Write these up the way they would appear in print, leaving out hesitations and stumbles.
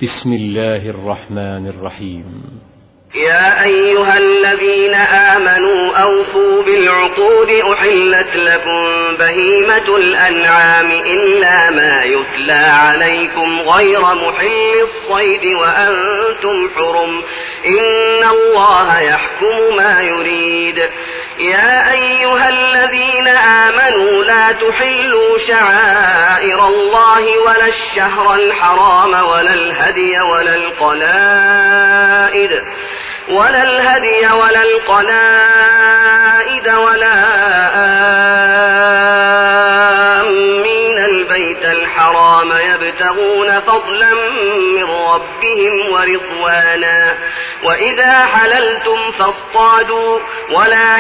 بسم الله الرحمن الرحيم. يا أيها الذين آمنوا أوفوا بالعقود أحلت لكم بهيمة الأنعام إلا ما يتلى عليكم غير محل الصيد وأنتم حرم إن الله يحكم ما يريد. يا أيها الذين آمنوا لا تحلوا شعائر الله ولا الشهر الحرام ولا الهدي ولا القلائد ولا آمين البيت الحرام يبتغون فضلا من ربهم ورضوانا. وإذا حللتم فاصطادوا ولا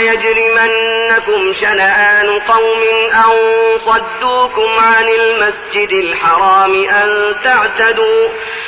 يجرمنكم شنآن قوم أن صدوكم عن المسجد الحرام أن تعتدوا.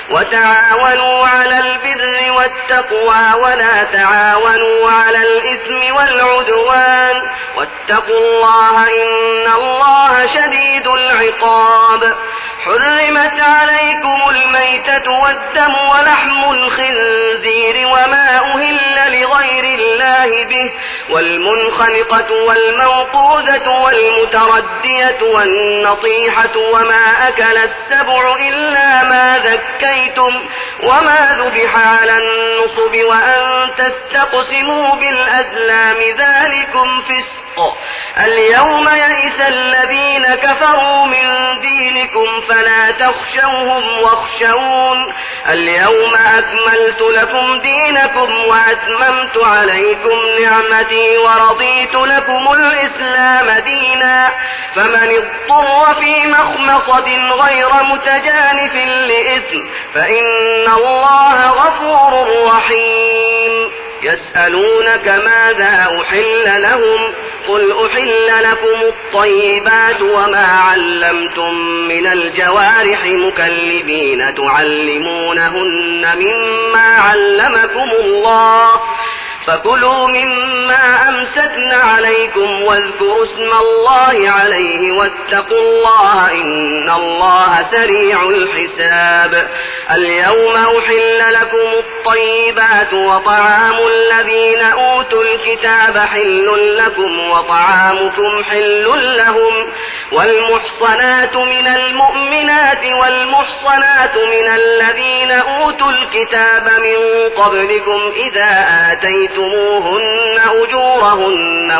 وتعاونوا على البر والتقوى ولا تعاونوا على الإثم والعدوان واتقوا الله إن الله شديد العقاب. حرمت عليكم الميتة والدم ولحم الخنزير وما أهل لغير الله به والمنخنقة والموقوذة والمتردية والنطيحة وما أكل السبع إلا ما ذكيتم وما ذبح على النصب وأن تستقسموا بالأزلام ذلكم فسق. اليوم يئس الذين كفروا من دينكم فلا تخشوهم واخشون. اليوم أكملت لكم دينكم وأتممت عليكم نعمتي ورضيت لكم الإسلام دينا. فمن اضطر في مخمصة غير متجانف لإثم فإن الله غفور رحيم. يسألونك ماذا أحل لهم قل أحل لكم الطيبات وما علمتم من الجوارح مكلبين تعلمونهن مما علمكم الله فكلوا مما أمسكن عليكم واذكروا اسم الله عليه واتقوا الله إن الله سريع الحساب. اليوم أحل لكم الطيبات وطعام الذين أوتوا الكتاب حل لكم وطعامكم حل لهم. والمحصنات من المؤمنات والمحصنات من الذين أوتوا الكتاب من قبلكم إذا آتيتموهن أجورهن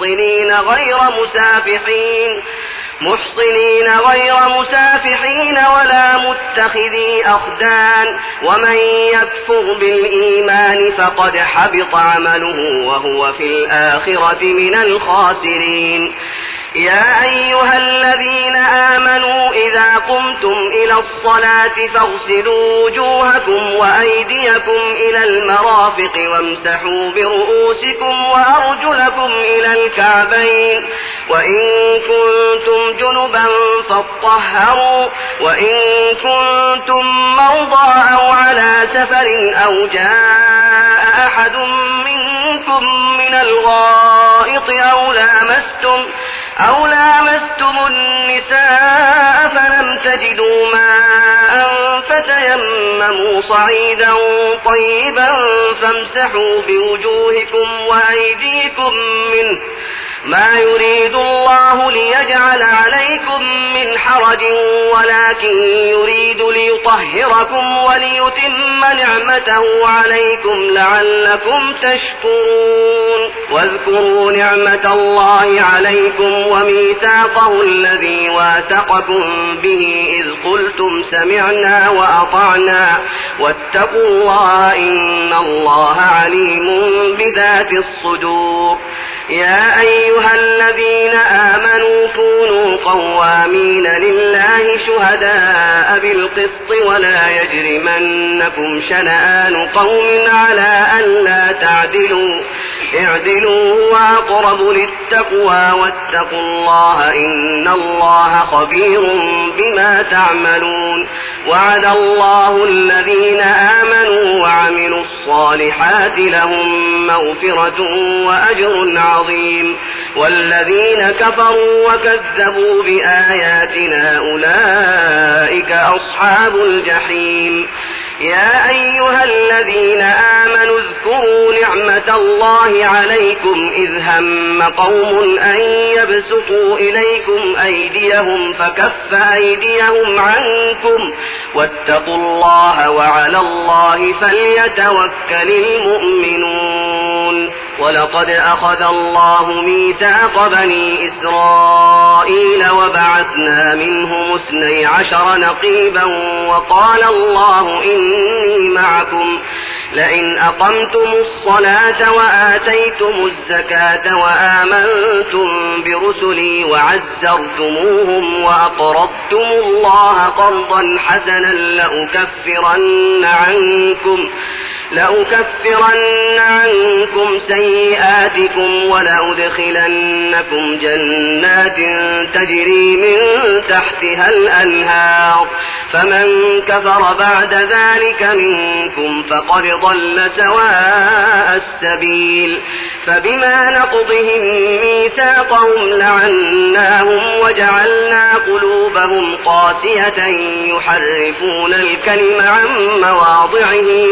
محصنين غير مسافحين ولا متخذي أخدان. ومن يكفر بالإيمان فقد حبط عمله وهو في الآخرة من الخاسرين. يا أيها الذين آمنوا إذا قمتم إلى الصلاة فاغسلوا وجوهكم وأيديكم إلى المرافق وامسحوا برؤوسكم وأرجلكم إلى الكعبين وإن كنتم جنبا فاطهروا وإن كنتم مرضى أو على سفر أو جاء أحد منكم من الغائط أو لامستم النساء فلم تجدوا ماء فتيمموا صعيدا طيبا فامسحوا بوجوهكم وأيديكم منه ما يريد الله ليجعل عليكم من حرج ولكن يريد ليطهركم وليتم نعمته عليكم لعلكم تشكرون. واذكروا نعمة الله عليكم وميثاقه الذي واثقكم به إذ قلتم سمعنا وأطعنا واتقوا الله إن الله عليم بذات الصدور. يا أيها الذين آمنوا كونوا قوامين لله شهداء بالقسط ولا يجرمنكم شنآن قوم على ألا تعدلوا اعدلوا هو أقرب للتقوى واتقوا الله إن الله خبير بما تعملون. وعد الله الذين آمنوا وعملوا الصالحات لهم مغفرة وأجر عظيم. والذين كفروا وكذبوا بآياتنا أولئك أصحاب الجحيم. يا أيها الذين آمنوا اذكروا نعمة الله عليكم إذ هم قوم أن يبسطوا إليكم أيديهم فكف أيديهم عنكم واتقوا الله وعلى الله فليتوكل المؤمنون. ولقد أخذ الله ميثاق بني إسرائيل وبعثنا منهم 12 نقيبا وقال الله إني معكم لئن أقمتم الصلاة وآتيتم الزكاة وآمنتم برسلي وعزرتموهم وأقرضتم الله قرضا حسنا لأكفرن عنكم سيئاتكم ولأدخلنكم جنات تجري من تحتها الأنهار فمن كفر بعد ذلك منكم فقد ضل سواء السبيل. فبما نقضهم ميثاقهم لعناهم وجعلنا قلوبهم قاسية يحرفون الكلم عن مواضعه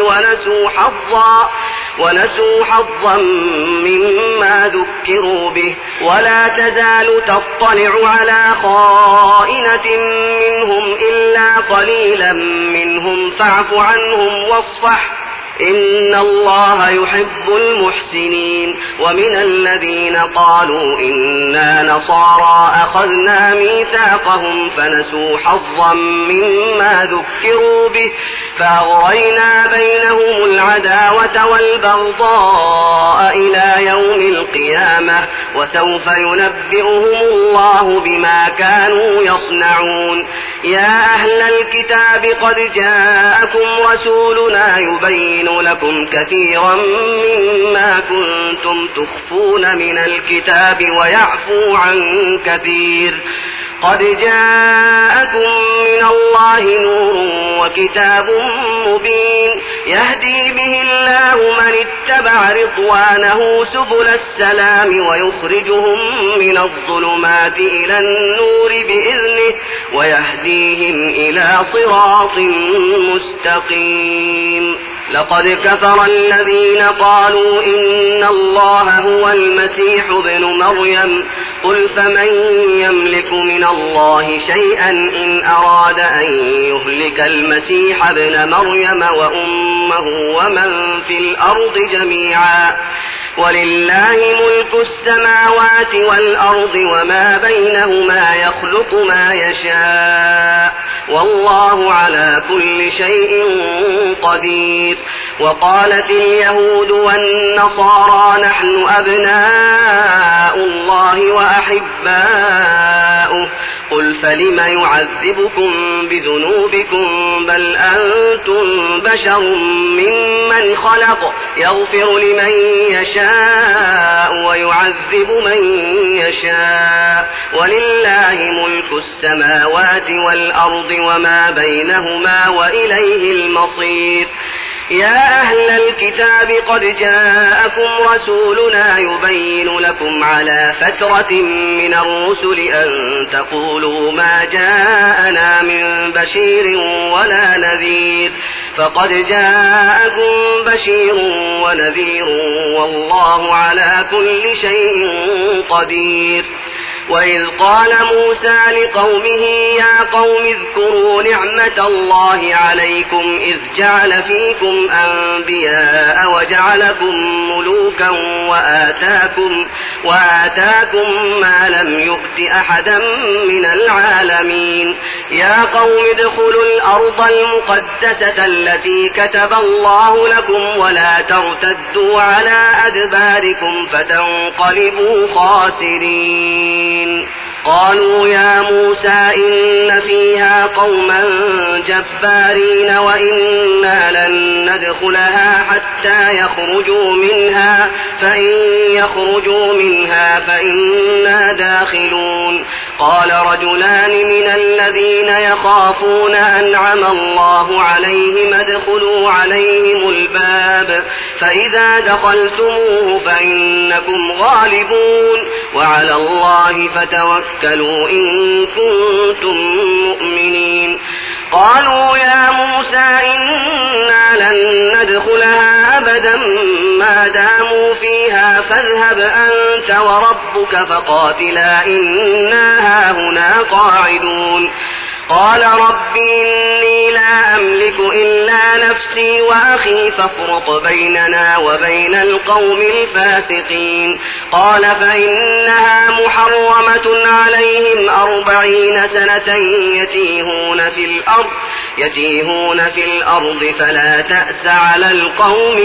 ونسوا حظا مما ذكروا به ولا تزال تطلع على خائنة منهم إلا قليلا منهم فاعف عنهم واصفح إن الله يحب المحسنين. ومن الذين قالوا إنا نصارى أخذنا ميثاقهم فنسوا حظا مما ذكروا به فأغرينا بينهم العداوة والبغضاء إلى يوم القيامة وسوف ينبئهم الله بما كانوا يصنعون. يا أهل الكتاب قد جاءكم رسولنا يبين لكم كثيرا مما كنتم تخفون من الكتاب ويعفو عن كثير. قد جاءكم من الله نور وكتاب مبين يهدي به الله من اتبع رضوانه سبل السلام ويخرجهم من الظلمات إلى النور بإذنه ويهديهم إلى صراط مستقيم. لقد كفر الذين قالوا إن الله هو المسيح ابن مريم قل فمن يملك من الله شيئا إن أراد أن يهلك المسيح ابن مريم وأمه ومن في الأرض جميعا ولله ملك السماوات والأرض وما بينهما يخلق ما يشاء والله على كل شيء قدير. وقالت اليهود والنصارى نحن أبناء الله وأحباؤه قل فلم يعذبكم بذنوبكم بل أنتم بشر ممن خلق يغفر لمن يشاء ويعذب من يشاء ولله ملك السماوات والأرض وما بينهما وإليه المصير. يا أهل الكتاب قد جاءكم رسولنا يبين لكم على فترة من الرسل أن تقولوا ما جاءنا من بشير ولا نذير فقد جاءكم بشير ونذير والله على كل شيء قدير. وإذ قال موسى لقومه يا قوم اذكروا نعمة الله عليكم إذ جعل فيكم أنبياء وجعلكم ملوكا وآتاكم ما لم يؤت أحدا من العالمين. يا قوم ادخلوا الأرض المقدسة التي كتب الله لكم ولا ترتدوا على أدباركم فتنقلبوا خاسرين. قالوا يا موسى إن فيها قوما جبارين وإنا لن ندخلها حتى يخرجوا منها فإن يخرجوا منها فإنا داخلون. قال رجلان من الذين يخافون أنعم الله عليهم ادخلوا عليهم الباب فإذا دخلتموه فإنكم غالبون وعلى الله فتوكلوا إن كنتم مؤمنين. قالوا يا موسى إن لن ندخلها أبدا ما داموا فيها فاذهب أنت وربك فقاتلا إنا هاهنا قاعدون قال رب إني لا أملك إلا نفسي وأخي فافرق بيننا وبين القوم الفاسقين قال فإنها محرمة عليهم 40 سنة يتيهون في الأرض فلا تأس على القوم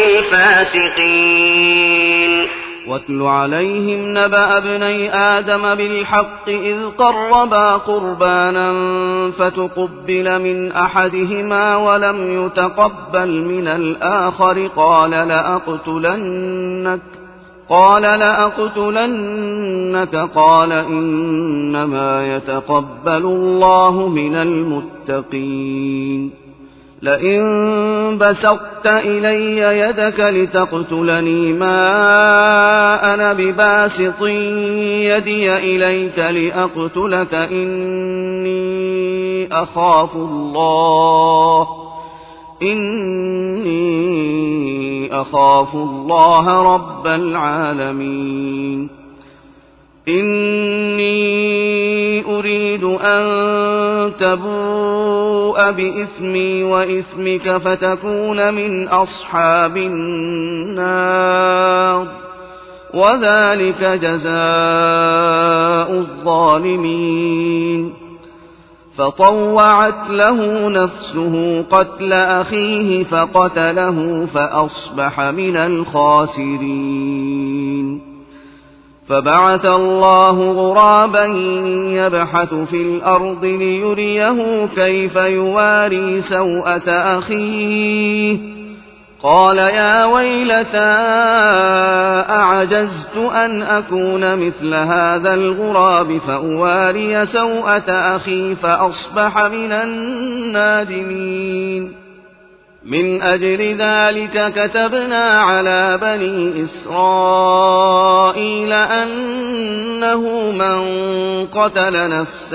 الفاسقين واتل عليهم نبأ ابني آدم بالحق إذ قربا قربانا فتقبل من أحدهما ولم يتقبل من الآخر قال لأقتلنك قال إنما يتقبل الله من المتقين لئن بسطت إلي يدك لتقتلني ما أنا بباسط يدي إليك لأقتلك إني أخاف الله رب العالمين إني أريد أن تبوء بإثمي وإثمك فتكون من أصحاب النار وذلك جزاء الظالمين فطوعت له نفسه قتل أخيه فقتله فأصبح من الخاسرين فبعث الله غرابا يبحث في الأرض ليريه كيف يواري سوءة أخيه قال يا ويلتى أعجزت أن أكون مثل هذا الغراب فأواري سوءة أخي فأصبح من النادمين من أجل ذلك كتبنا على بني إسرائيل أنه من قتل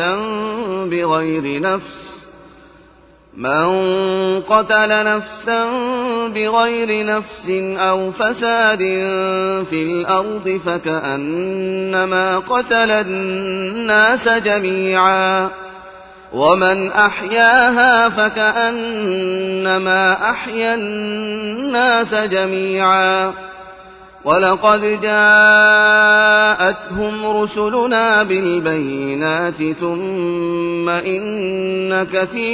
نفسا بغير نفس أو فساد في الأرض فكأنما قتل الناس جميعا ومن أحياها فكأنما أحيا الناس جميعا ولقد جاءتهم رسلنا بالبينات ثم إن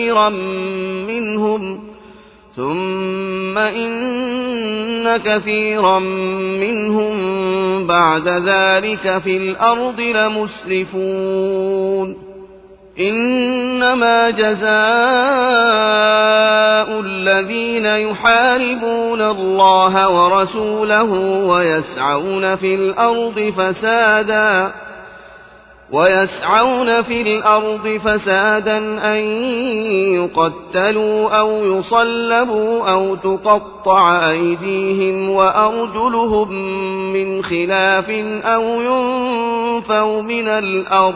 كثيرا منهم بعد ذلك في الأرض لمسرفون إنما جزاء الذين يحاربون الله ورسوله ويسعون في الأرض فسادا أن يقتلوا أو يصلبوا أو تقطع أيديهم وأرجلهم من خلاف أو ينفوا من الأرض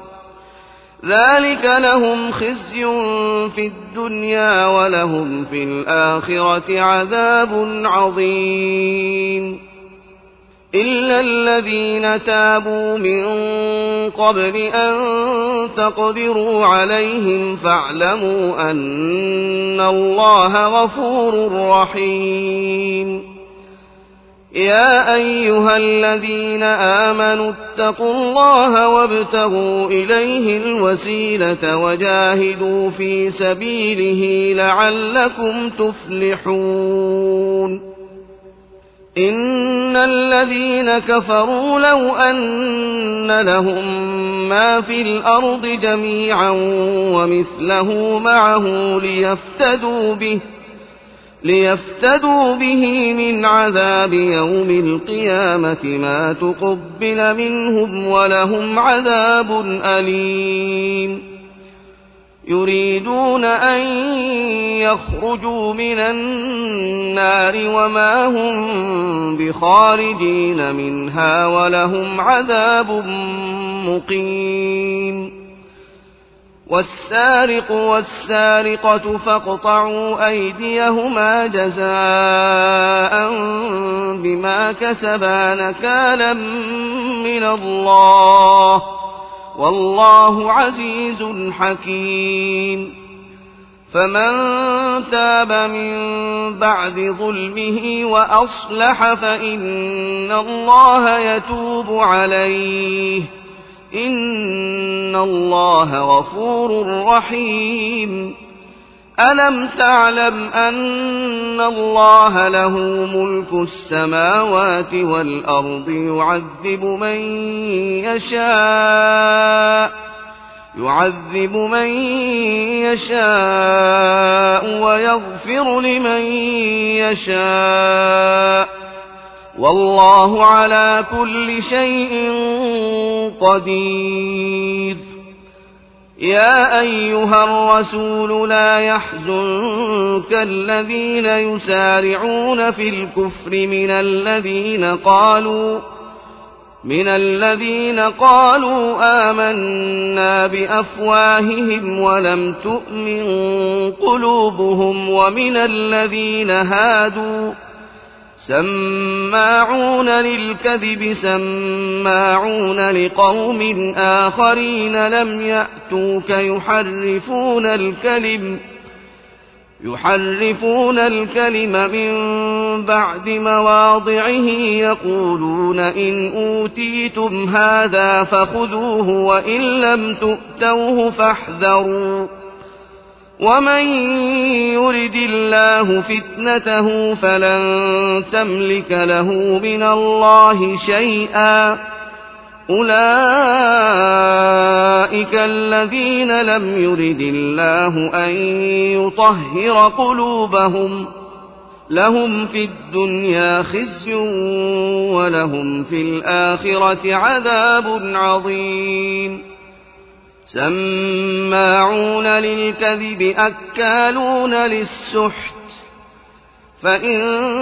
ذلك لهم خزي في الدنيا ولهم في الآخرة عذاب عظيم إلا الذين تابوا من قبل أن تقدروا عليهم فاعلموا أن الله غفور رحيم يا أيها الذين آمنوا اتقوا الله وابتغوا إليه الوسيلة وجاهدوا في سبيله لعلكم تفلحون إن الذين كفروا لو أن لهم ما في الأرض جميعا ومثله معه ليفتدوا به من عذاب يوم القيامة ما تقبل منهم ولهم عذاب أليم يريدون أن يخرجوا من النار وما هم بخارجين منها ولهم عذاب مقيم والسارق والسارقة فاقطعوا أيديهما جزاء بما كسبا نكالا من الله والله عزيز حكيم فمن تاب من بعد ظلمه وأصلح فإن الله يتوب عليه إن الله غفور رحيم ألم تعلم أن الله له ملك السماوات والأرض يعذب من يشاء ويغفر لمن يشاء والله على كل شيء قدير يا أيها الرسول لا يحزنك الذين يسارعون في الكفر من الذين قالوا آمنا بأفواههم ولم تؤمن قلوبهم ومن الذين هادوا سماعون للكذب سماعون لقوم آخرين لم يأتوك يحرفون الكلم من بعد مواضعه يقولون إن أوتيتم هذا فخذوه وإن لم تؤتوه فاحذروا ومن يرد الله فتنته فلن تملك له من الله شيئا أولئك الذين لم يرد الله أن يطهر قلوبهم لهم في الدنيا خزي ولهم في الآخرة عذاب عظيم سماعون للكذب أكالون للسحت فإن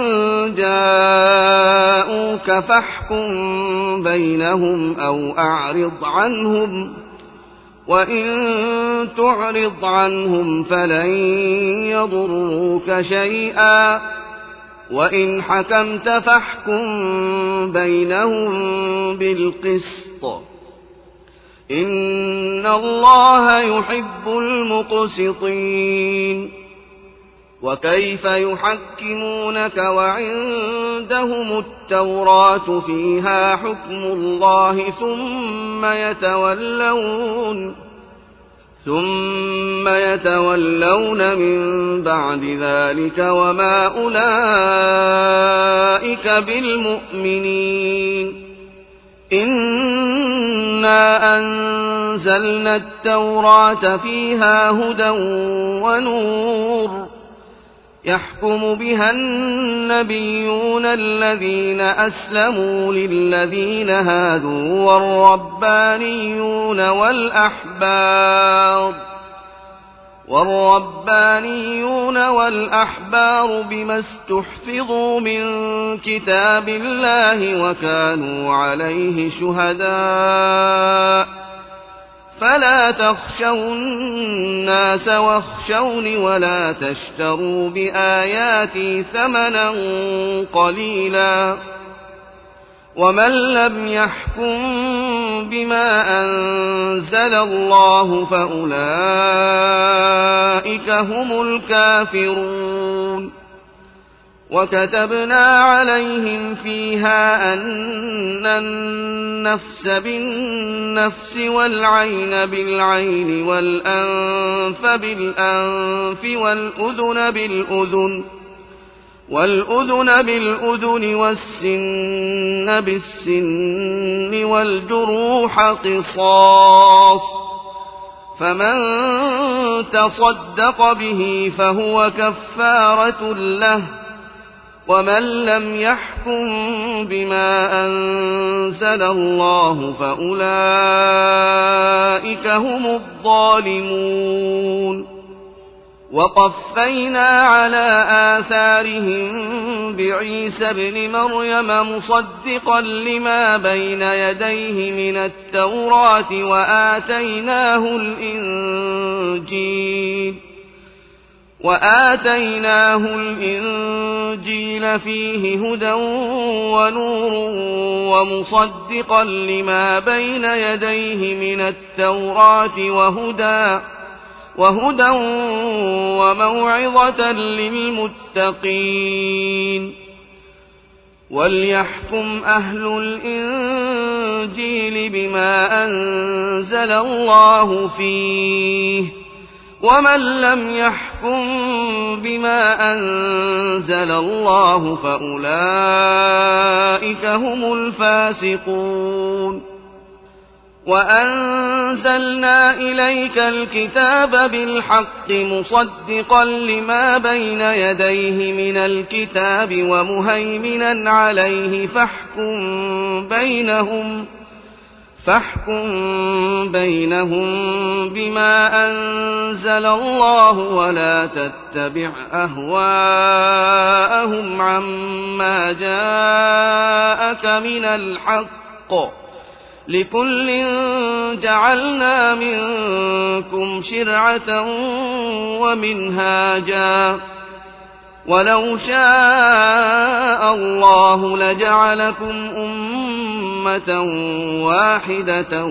جاءوك فاحكم بينهم أو أعرض عنهم وإن تعرض عنهم فلن يضروك شيئا وإن حكمت فاحكم بينهم بالقسط إن الله يحب المقسطين وكيف يحكمونك وعندهم التوراة فيها حكم الله ثم يتولون من بعد ذلك وما أولئك بالمؤمنين إنا أنزلنا التوراة فيها هدى ونور يحكم بها النبيون الذين أسلموا للذين هادوا والربانيون والأحبار بما استحفظوا من كتاب الله وكانوا عليه شهداء فلا تخشوا الناس واخشوني ولا تشتروا بآياتي ثمنا قليلا ومن لم يحكم بما أنزل الله فأولئك هم الكافرون وكتبنا عليهم فيها أن النفس بالنفس والعين بالعين والأنف بالأنف والأذن بالأذن والسن بالسن والجروح قصاص فمن تصدق به فهو كفارة له ومن لم يحكم بما أنزل الله فأولئك هم الظالمون وقفينا على آثارهم بعيسى ابن مريم مصدقا لما بين يديه من التوراة وآتيناه الإنجيل فيه هدى ونور ومصدقا لما بين يديه من التوراة وهدى وموعظة للمتقين وليحكم أهل الإنجيل بما أنزل الله فيه ومن لم يحكم بما أنزل الله فأولئك هم الفاسقون وأنزلنا إليك الكتاب بالحق مصدقا لما بين يديه من الكتاب ومهيمنا عليه فاحكم بينهم بما أنزل الله ولا تتبع أهواءهم عما جاءك من الحق لكل جعلنا منكم شرعة ومنهاجا ولو شاء الله لجعلكم أمة واحدة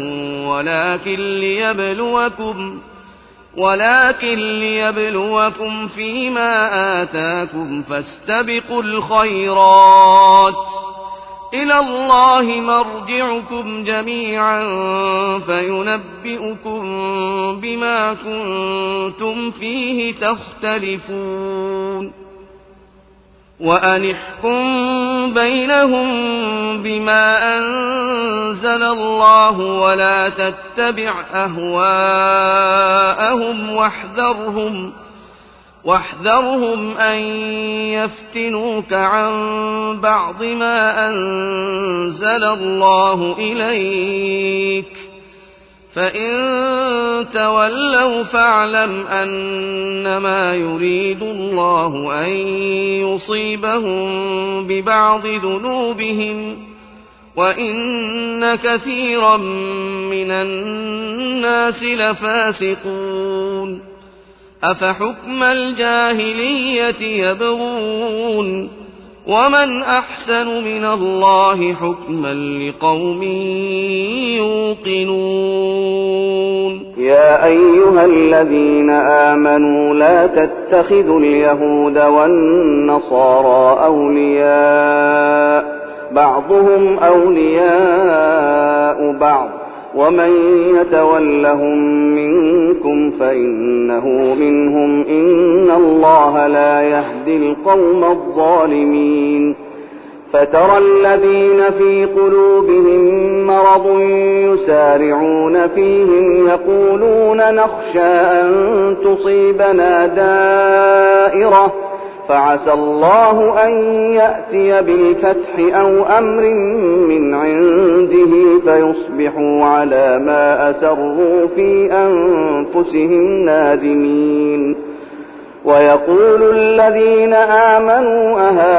ولكن ليبلوكم فيما آتاكم فاستبقوا الخيرات إلى الله مرجعكم جميعا فينبئكم بما كنتم فيه تختلفون وأن احكم بينهم بما أنزل الله ولا تتبع أهواءهم واحذرهم أن يفتنوك عن بعض ما أنزل الله إليك فإن تولوا فاعلم أنما يريد الله أن يصيبهم ببعض ذنوبهم وإن كثيرا من الناس لفاسقون أفحكم الجاهلية يبغون ومن أحسن من الله حكما لقوم يوقنون يا أيها الذين آمنوا لا تتخذوا اليهود والنصارى أولياء بعضهم أولياء بعض ومن يتولهم منكم فإنه منهم إن الله لا يهدي القوم الظالمين فترى الذين في قلوبهم مرض يسارعون فيهم يقولون نخشى أن تصيبنا دائرة فعسى الله أن يأتي بالفتح أو أمر من عنده فيصبحوا على ما أسروا في أنفسهم نادمين ويقول الذين آمنوا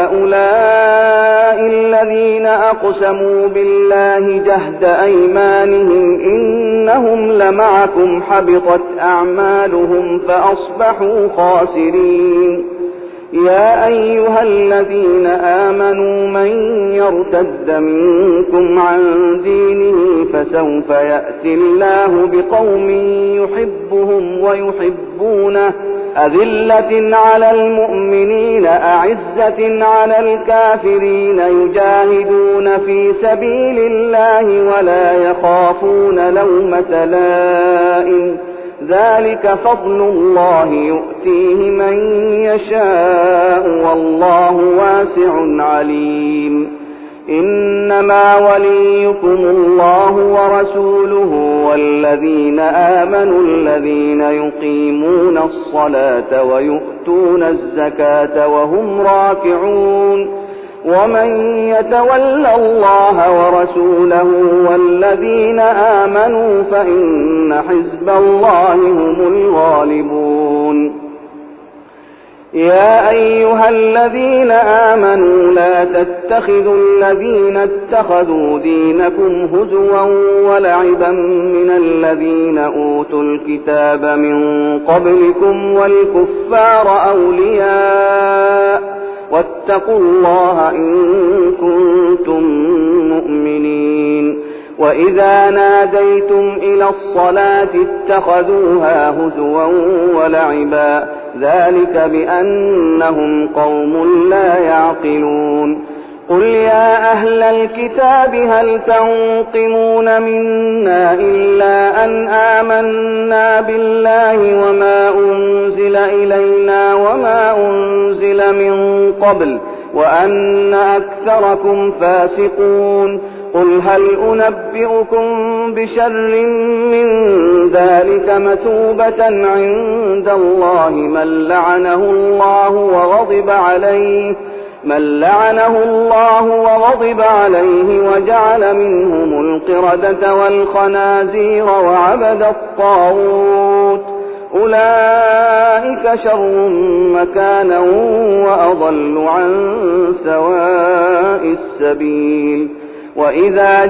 أهؤلاء الذين أقسموا بالله جهد أيمانهم إنهم لمعكم حبطت أعمالهم فأصبحوا خاسرين يا أيها الذين آمنوا من يرتد منكم عن دينه فسوف يأتي الله بقوم يحبهم ويحبونه أذلة على المؤمنين أعزة على الكافرين يجاهدون في سبيل الله ولا يخافون لومة لائم ذلك فضل الله يؤتيه من يشاء والله واسع عليم إنما وليكم الله ورسوله والذين آمنوا الذين يقيمون الصلاة ويؤتون الزكاة وهم راكعون ومن يتول الله ورسوله والذين آمنوا فإن حزب الله هم الغالبون يا أيها الذين آمنوا لا تتخذوا الذين اتخذوا دينكم هزوا ولعبا من الذين أوتوا الكتاب من قبلكم والكفار أولياء واتقوا الله إن كنتم مؤمنين. وإذا ناديتم إلى الصلاة اتخذوها هزوا ولعبا ذلك بأنهم قوم لا يعقلون. قل يا أهل الكتاب هل تنقمون منا إلا أن آمنا بالله وما أنزل إلينا وما أنزل من قبل وأن أكثركم فاسقون. قل هل أنبئكم بشر من ذلك مثوبة عند الله من لعنه الله وغضب عليه وجعل منهم القردة والخنازير وعبد الطاغوت أولئك شر مكانا وأضل عن سواء السبيل. وإذا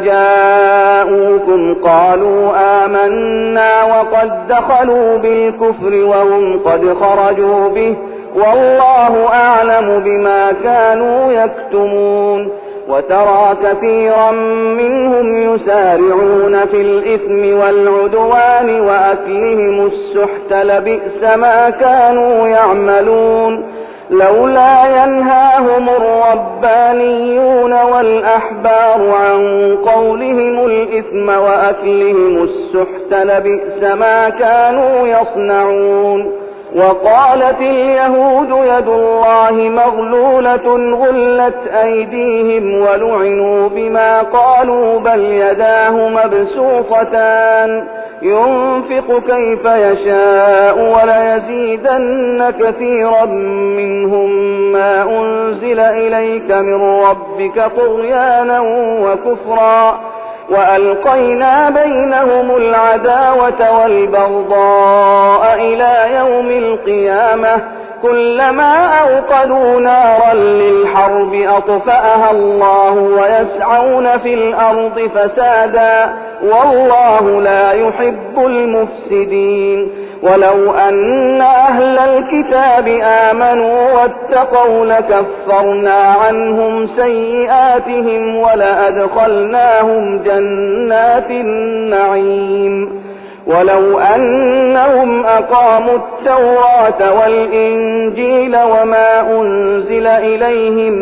جاءوكم قالوا آمنا وقد دخلوا بالكفر وهم قد خرجوا به والله أعلم بما كانوا يكتمون. وترى كثيرا منهم يسارعون في الإثم والعدوان وأكلهم السحت لبئس ما كانوا يعملون. لولا ينهاهم الربانيون والأحبار عن قولهم الإثم وأكلهم السحت لبئس ما كانوا يصنعون. وقالت اليهود يد الله مغلولة غلت أيديهم ولعنوا بما قالوا بل يداه مبسوطتان ينفق كيف يشاء وليزيدن كثيرا منهم ما أنزل إليك من ربك طغيانا وكفرا وألقينا بينهم العداوة والبغضاء إلى يوم القيامة كلما أوقدوا نارا للحرب أطفأها الله ويسعون في الأرض فسادا والله لا يحب المفسدين. ولو أن أهل الكتاب آمنوا واتقوا لكفرنا عنهم سيئاتهم ولأدخلناهم جنات النعيم. ولو أنهم أقاموا التوراة والإنجيل وما أنزل إليهم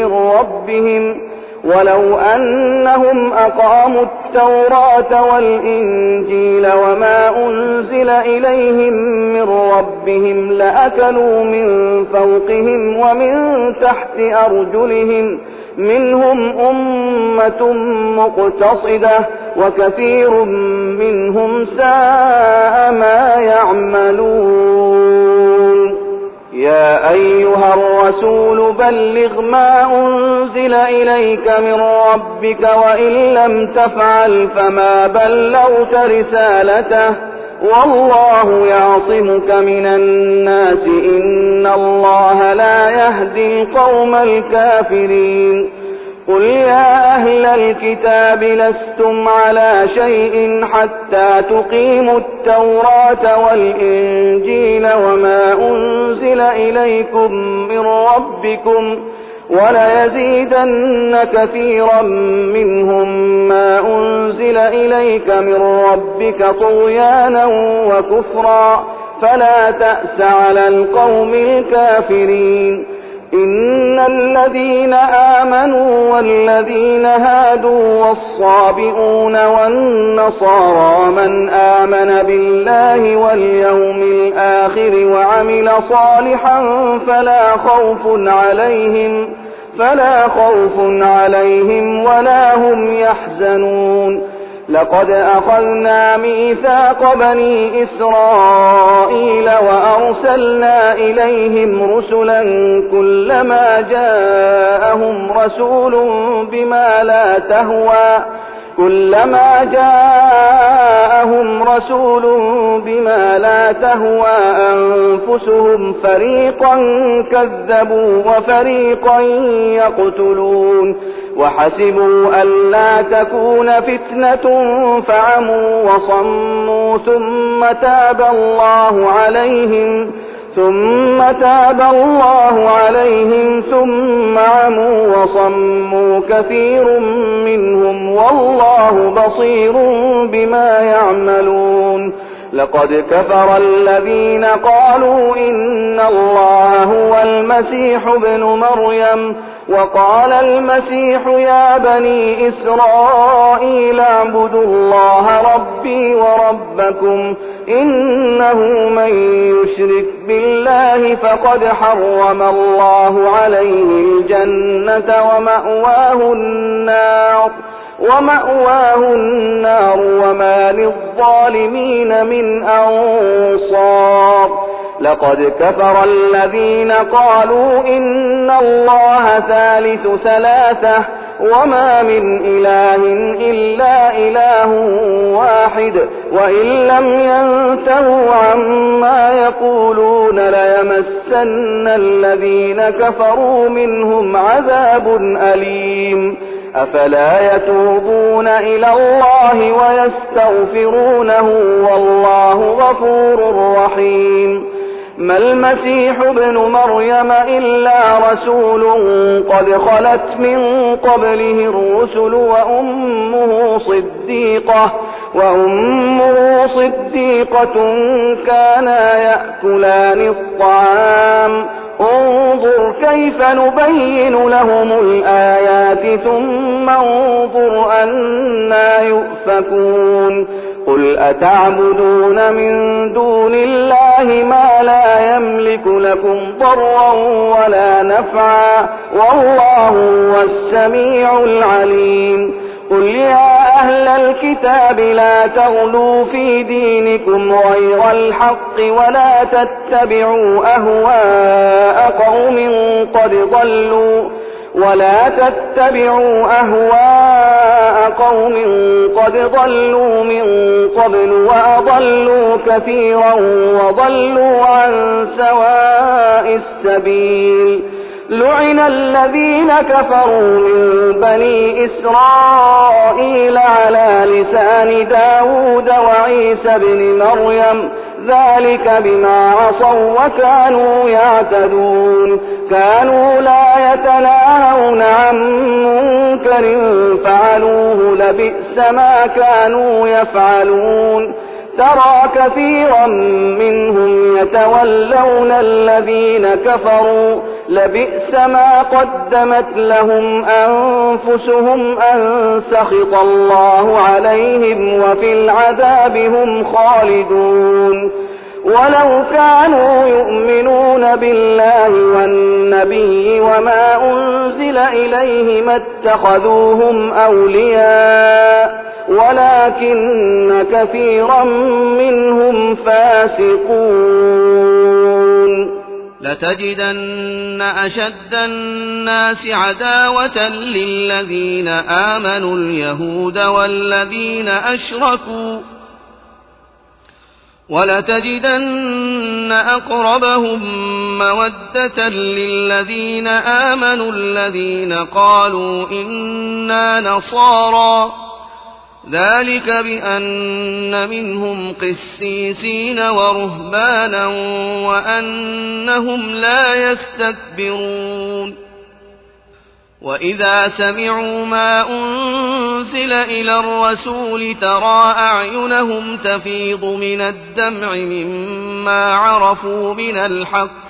من ربهم لأكلوا من فوقهم ومن تحت أرجلهم منهم أمة مقتصدة وكثير منهم ساء ما يعملون. يا أيها الرسول بلغ ما أنزل إليك من ربك وإن لم تفعل فما بلغت رسالته والله يعصمك من الناس إن الله لا يهدي القوم الكافرين. قل يا أهل الكتاب لستم على شيء حتى تقيموا التوراة والإنجيل وما أنزل إليكم من ربكم وليزيدن كثيرا منهم ما أنزل إليك من ربك طغيانا وكفرا فلا تأس على القوم الكافرين. إن الذين آمنوا والذين هادوا والصابئون والنصارى من آمن بالله واليوم الآخر وعمل صالحا فلا خوف عليهم ولا هم يحزنون. لقد أخذنا ميثاق بني إسرائيل وأرسلنا إليهم رسلا كلما جاءهم رسول بما لا تهوى كلما جاءهم رسول بما لا تهوى أنفسهم فريقا كذبوا وفريقا يقتلون وحسبوا ألا تكون فتنة فعموا وصموا ثم تاب الله عليهم ثم عموا وصموا كثير منهم والله بصير بما يعملون لقد كفر الذين قالوا إن الله هو المسيح ابن مريم وقال المسيح يا بني إسرائيل اعبدوا الله ربي وربكم إنه من يشرك بالله فقد حرم الله عليه الجنة ومأواه النار وما للظالمين من أنصار لقد كفر الذين قالوا إن الله ثالث ثلاثة وما من إله إلا إله واحد وإن لم ينتهوا عما يقولون ليمسن الذين كفروا منهم عذاب أليم أفلا يتوبون إلى الله ويستغفرونه والله غفور رحيم ما المسيح ابن مريم إلا رسول قد خلت من قبله الرسل وأمه صديقة كانا يأكلان الطعام انظر كيف نبين لهم الآيات ثم انظر أنا يؤفكون قل أتعبدون من دون الله ما لا يملك لكم ضرا ولا نفعا والله هو السميع العليم قل يا أهل الكتاب لا تغلوا في دينكم غير الحق ولا تتبعوا أهواء قوم قد ضلوا من قبل وأضلوا كثيرا وضلوا عن سواء السبيل لعن الذين كفروا من بني إسرائيل على لسان داود وعيسى بن مريم ذلك بما عصوا وكانوا يعتدون كانوا لا يتناهون عن منكر فعلوه لبئس ما كانوا يفعلون ترى كثيرا منهم يتولون الذين كفروا لبئس ما قدمت لهم أنفسهم أن سخط الله عليهم وفي العذاب هم خالدون ولو كانوا يؤمنون بالله والنبي وما أنزل إليه ما اتخذوهم أولياء ولكن كثيرا منهم فاسقون لتجدن أشد الناس عداوة للذين آمنوا اليهود والذين أشركوا ولتجدن أقربهم مودة للذين آمنوا الذين قالوا إنا نصارى ذلك بأن منهم قسيسين ورهبانا وأنهم لا يستكبرون وإذا سمعوا ما أنزل إلى الرسول ترى أعينهم تفيض من الدمع مما عرفوا من الحق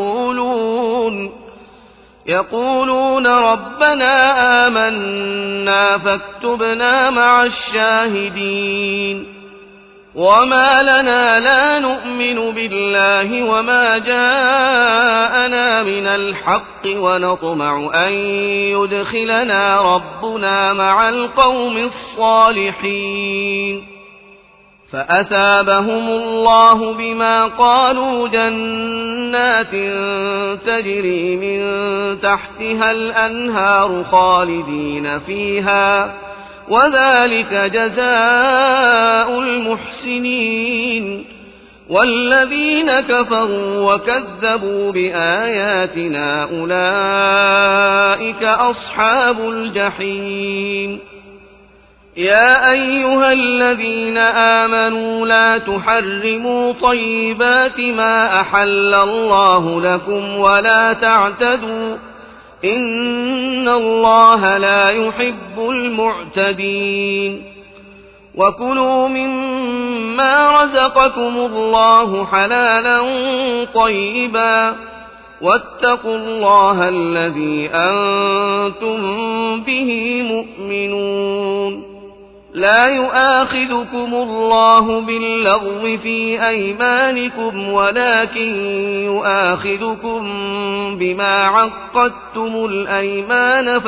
يقولون ربنا آمنا فاكتبنا مع الشاهدين وما لنا لا نؤمن بالله وما جاءنا من الحق ونطمع أن يدخلنا ربنا مع القوم الصالحين فأثابهم الله بما قالوا جنات تجري من تحتها الأنهار خالدين فيها وذلك جزاء المحسنين. والذين كفروا وكذبوا بآياتنا أولئك أصحاب الجحيم. يا أيها الذين آمنوا لا تحرموا طيبات ما أحل الله لكم ولا تعتدوا إن الله لا يحب المعتدين. وكلوا مما رزقكم الله حلالا طيبا واتقوا الله الذي أنتم به مؤمنون. لا يؤاخذكم الله باللغو في أيمانكم ولكن يؤاخذكم بما عقدتم الأيمان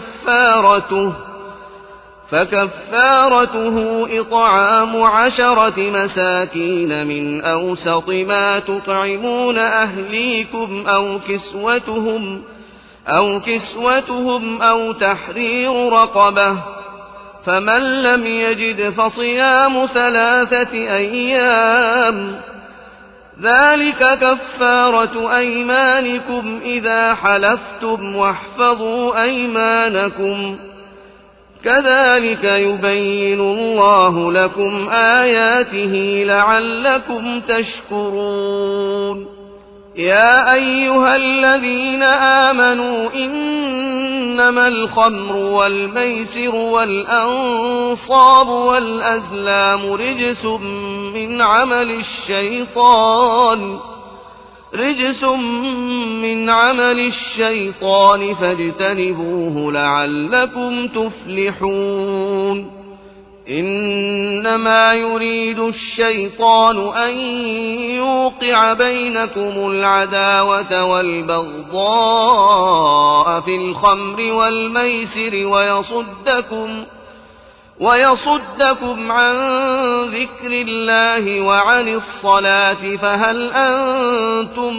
فكفارته إطعام 10 مساكين من أوسط ما تطعمون أهليكم أو كسوتهم أو تحرير رقبة، فمن لم يجد فصيام 3 أيام، ذلك كفارة أيمانكم إذا حلفتم، واحفظوا أيمانكم، كذلك يبين الله لكم آياته لعلكم تشكرون. يا أيها الذين آمنوا إنما الخمر والميسر والأنصاب والأزلام رجس من عمل الشيطان فاجتنبوه لعلكم تفلحون. إنما يريد الشيطان أن يوقع بينكم العداوة والبغضاء في الخمر والميسر ويصدكم عن ذكر الله وعن الصلاة، فهل أنتم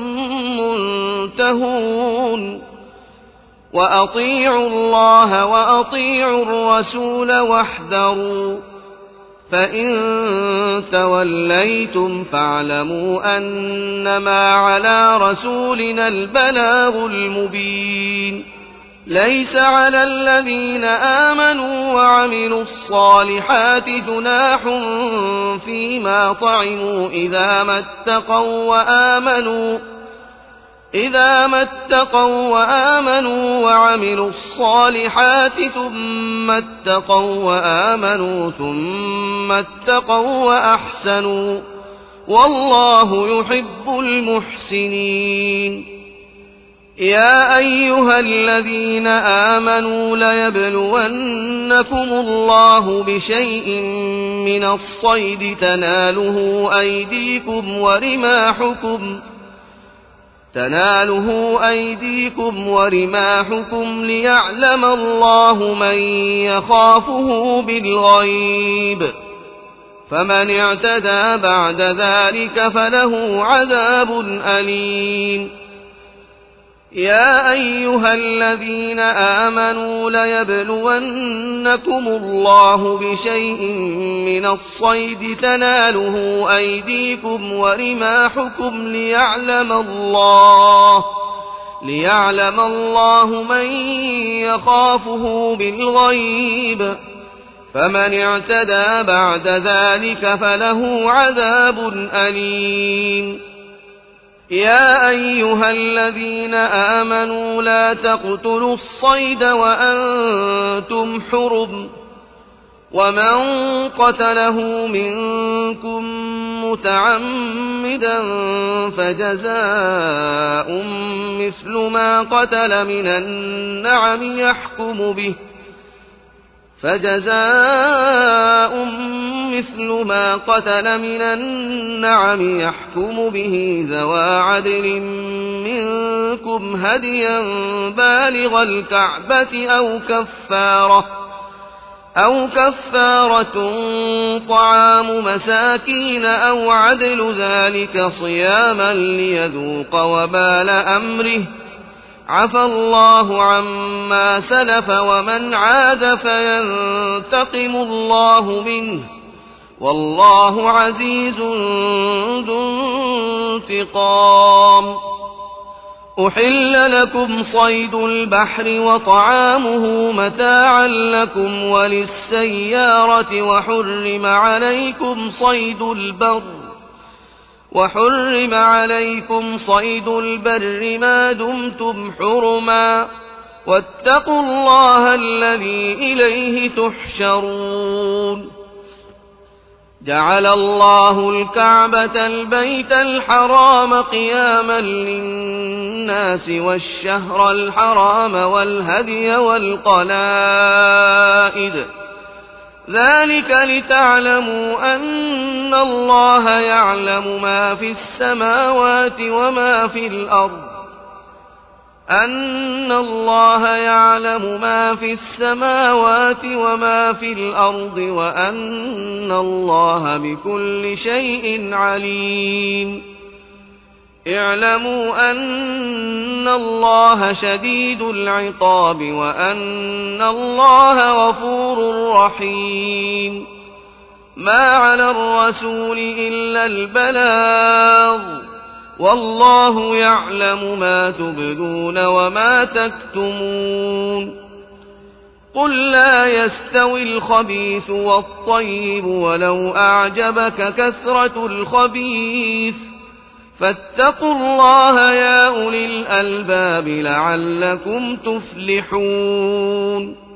منتهون؟ وأطيعوا الله وأطيعوا الرسول واحذروا، فإن توليتم فاعلموا أنما على رسولنا البلاغ المبين. ليس على الذين آمنوا وعملوا الصالحات جناح فيما طعموا إذا ما اتقوا وآمنوا وعملوا الصالحات ثم اتقوا وأحسنوا، والله يحب المحسنين. يا أيها الذين آمنوا ليبلونكم الله بشيء من الصيد تناله أيديكم ورماحكم ليعلم الله من يخافه بالغيب، فمن اعتدى بعد ذلك فله عذاب أليم. يا أيها الذين آمنوا ليبلونكم الله بشيء من الصيد تناله أيديكم ورماحكم ليعلم الله من يخافه بالغيب، فمن اعتدى بعد ذلك فله عذاب أليم. يا أيها الذين آمنوا لا تقتلوا الصيد وأنتم حرم، ومن قتله منكم متعمدا فجزاء مثل ما قتل من النعم يحكم به ذوى عدل منكم هديا بالغ الكعبة أو كفارة طعام مساكين أو عدل ذلك صياما ليذوق وبال أمره، عفى الله عما سلف ومن عاد فينتقم الله منه والله عزيز ذو انتقام. أحل لكم صيد البحر وطعامه متاعا لكم وللسيارة وحرم عليكم صيد البر ما دمتم حرما واتقوا الله الذي إليه تحشرون. جعل الله الكعبة البيت الحرام قياما للناس والشهر الحرام والهدي والقلائد ذلك لتعلموا أن الله يعلم ما في السماوات وما في الأرض وأن الله بكل شيء عليم. اعلموا أن الله شديد العقاب وأن الله غفور رحيم. ما على الرسول إلا البلاغ والله يعلم ما تبدون وما تكتمون. قل لا يستوي الخبيث والطيب ولو أعجبك كثرة الخبيث فاتقوا الله يا أولي الألباب لعلكم تفلحون.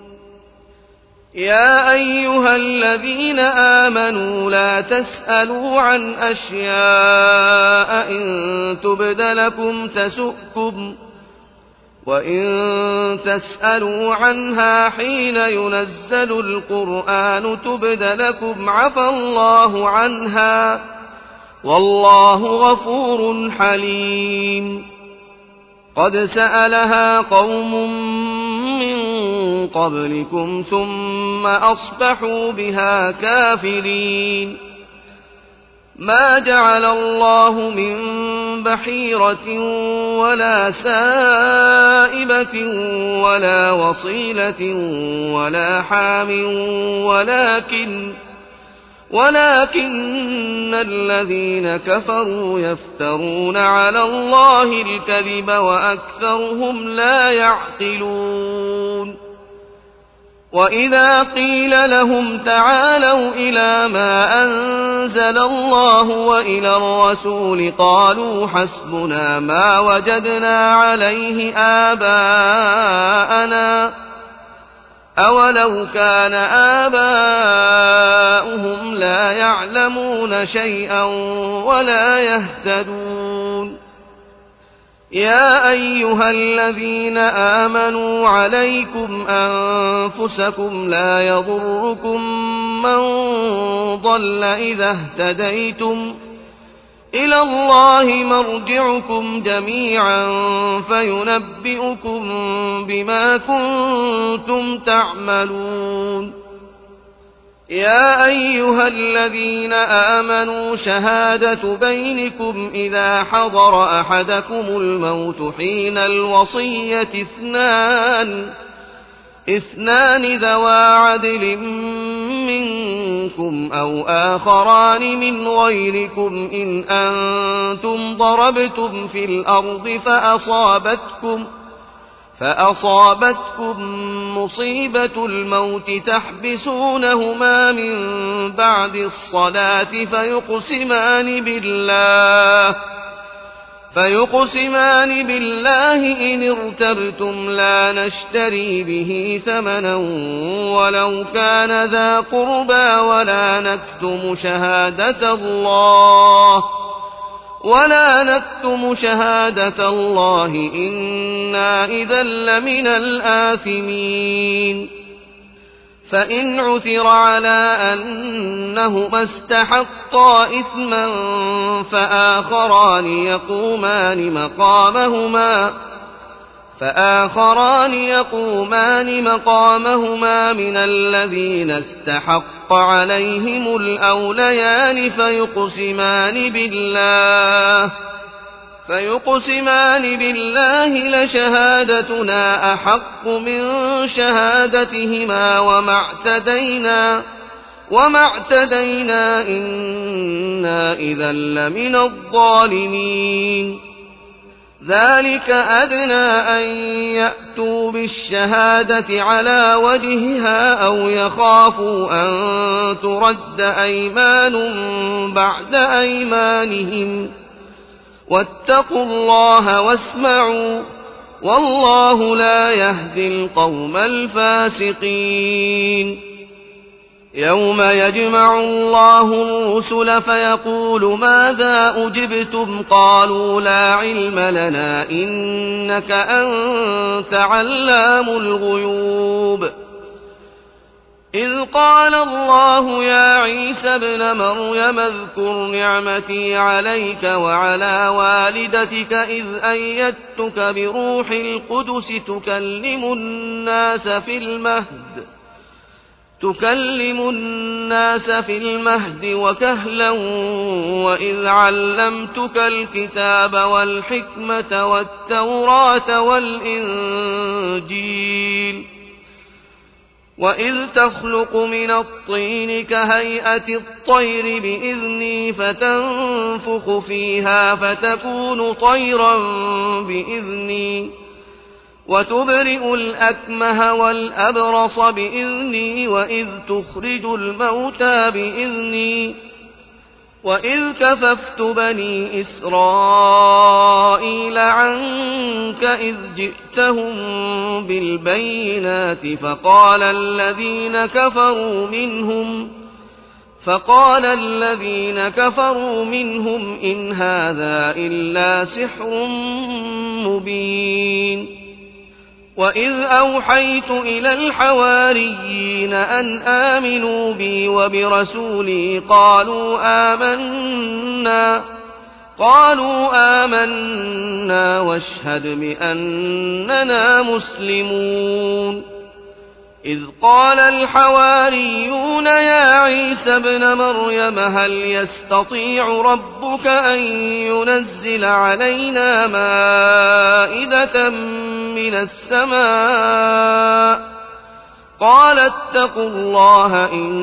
يا أيها الذين آمنوا لا تسألوا عن أشياء إن تبد لكم تسؤكم وإن تسألوا عنها حين ينزل القرآن تبد لكم عفى الله عنها والله غفور حليم. قد سألها قوم من قبلكم ثم أصبحوا بها كافرين. ما جعل الله من بحيرة ولا سائبة ولا وصيلة ولا حام ولكن الذين كفروا يفترون على الله الكذب وأكثرهم لا يعقلون. وإذا قيل لهم تعالوا إلى ما أنزل الله وإلى الرسول قالوا حسبنا ما وجدنا عليه آباءنا أولو كان آباؤهم لا يعلمون شيئا ولا يهتدون. يا أيها الذين آمنوا عليكم أنفسكم لا يضركم من ضل إذا اهتديتم إلى الله مرجعكم جميعا فينبئكم بما كنتم تعملون. يا أيها الذين آمنوا شهادة بينكم إذا حضر أحدكم الموت حين الوصية اثنان ذوى عدل منكم أو آخران من غيركم إن أنتم ضربتم في الأرض فأصابتكم مصيبة الموت تحبسونهما من بعد الصلاة فيقسمان بالله إن ارتبتم لا نشتري به ثمنا ولو كان ذا قربى ولا نكتم شهادة الله إنا إذا لمن الآثمين. فإن عثر على أنهما استحقا إثما فآخران يقومان مقامهما من الذين استحق عليهم فيقسمان بالله لشهادتنا أحق من شهادتهما وما اعتدينا إنا إذا لمن الظالمين. ذلك أدنى أن يأتوا بالشهادة على وجهها أو يخافوا أن ترد أيمان بعد أيمانهم. واتقوا الله واسمعوا والله لا يهدي القوم الفاسقين. يوم يجمع الله الرسل فيقول ماذا أجبتم قالوا لا علم لنا إنك أنت علام الغيوب. إذ قال الله يا عيسى ابن مريم اذكر نعمتي عليك وعلى والدتك إذ أيدتك بروح القدس تكلم الناس في المهد وكهلا وإذ علمتك الكتاب والحكمة والتوراة والإنجيل وإذ تخلق من الطين كهيئة الطير بإذني فتنفخ فيها فتكون طيرا بإذني وتبرئ الأكمه والأبرص بإذني وإذ تخرج الموتى بإذني وإذ كففت بني إسرائيل عنك إذ جئتهم بالبينات فقال الذين كفروا منهم إن هذا إلا سحر مبين. وإذ أوحيت إلى الحواريين أن آمنوا بي وبرسولي قالوا آمنا واشهد بأننا مسلمون. إذ قال الحواريون يا عيسى ابن مريم هل يستطيع ربك أن ينزل علينا مائدة من السماء قال اتقوا الله إن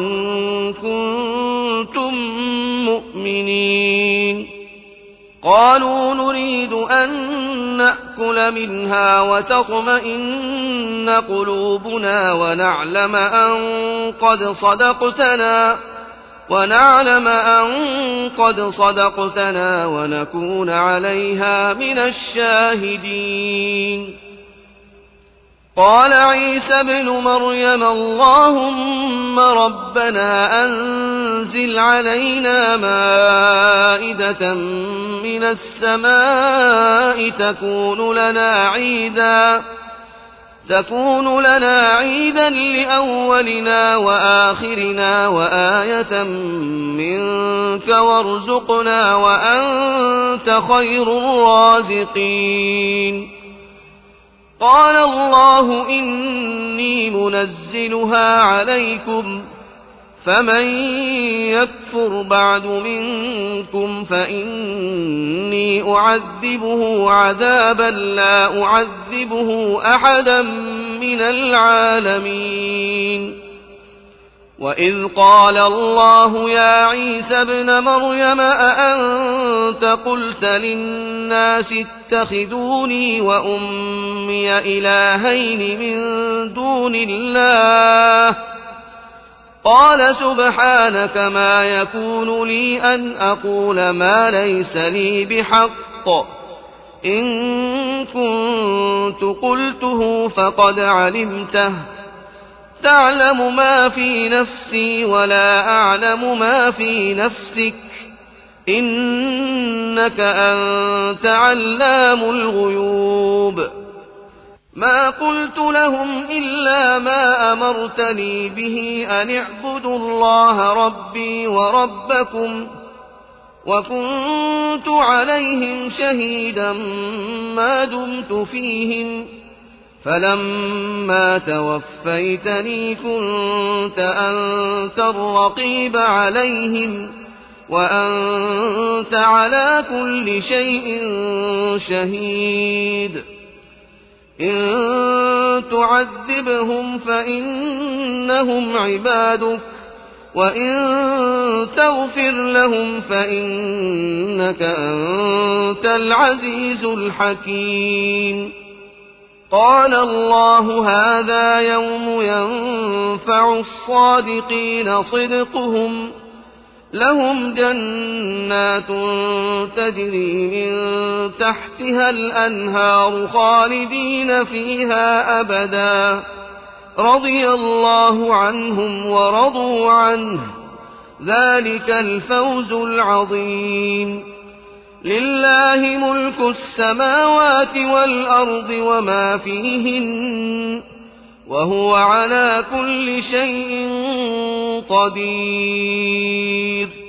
كنتم مؤمنين. قالوا نريد أن نأكل منها وتطمئن قلوبنا ونعلم أن قد صدقتنا ونكون عليها من الشاهدين. قال عيسى ابن مريم اللهم ربنا أنزل علينا مائدة من السماء تكون لنا عيدا لأولنا وآخرنا وآية منك وارزقنا وأنت خير الرازقين. قال الله إني منزلها عليكم فمن يكفر بعد منكم فإني أعذبه عذابا لا أعذبه أحدا من العالمين. وإذ قال الله يا عيسى ابن مريم أأنت قلت للناس اتخذوني وأمي إلهين من دون الله قال سبحانك ما يكون لي أن أقول ما ليس لي بحق إن كنت قلته فقد علمته تعلم ما في نفسي ولا أعلم ما في نفسك إنك أنت علام الغيوب. ما قلت لهم إلا ما أمرتني به أن اعبدوا الله ربي وربكم وكنت عليهم شهيدا ما دمت فيهم فلما توفيتني كنت أنت الرقيب عليهم وأنت على كل شيء شهيد إن تعذبهم فإنهم عبادك وإن تغفر لهم فإنك أنت العزيز الحكيم قال الله هذا يوم ينفع الصادقين صدقهم لهم جنات تجري من تحتها الأنهار خالدين فيها أبدا رضي الله عنهم ورضوا عنه ذلك الفوز العظيم لله ملك السماوات والأرض وما فيهن وهو على كل شيء قدير